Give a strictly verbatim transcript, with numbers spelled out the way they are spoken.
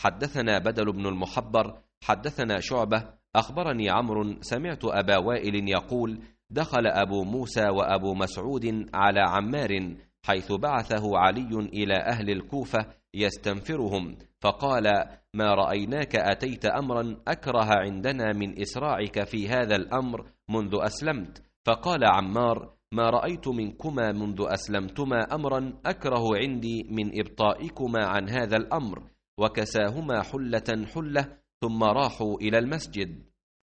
حدثنا بدل بن المحبر حدثنا شعبة أخبرني عمرو سمعت أبا وائل يقول دخل أبو موسى وأبو مسعود على عمار حيث بعثه علي إلى أهل الكوفة يستنفرهم، فقال ما رأيناك أتيت أمرا أكره عندنا من إسراعك في هذا الأمر منذ أسلمت. فقال عمار ما رأيت منكما منذ أسلمتما أمرا أكره عندي من إبطائكما عن هذا الأمر. وكساهما حلة حلة ثم راحوا إلى المسجد.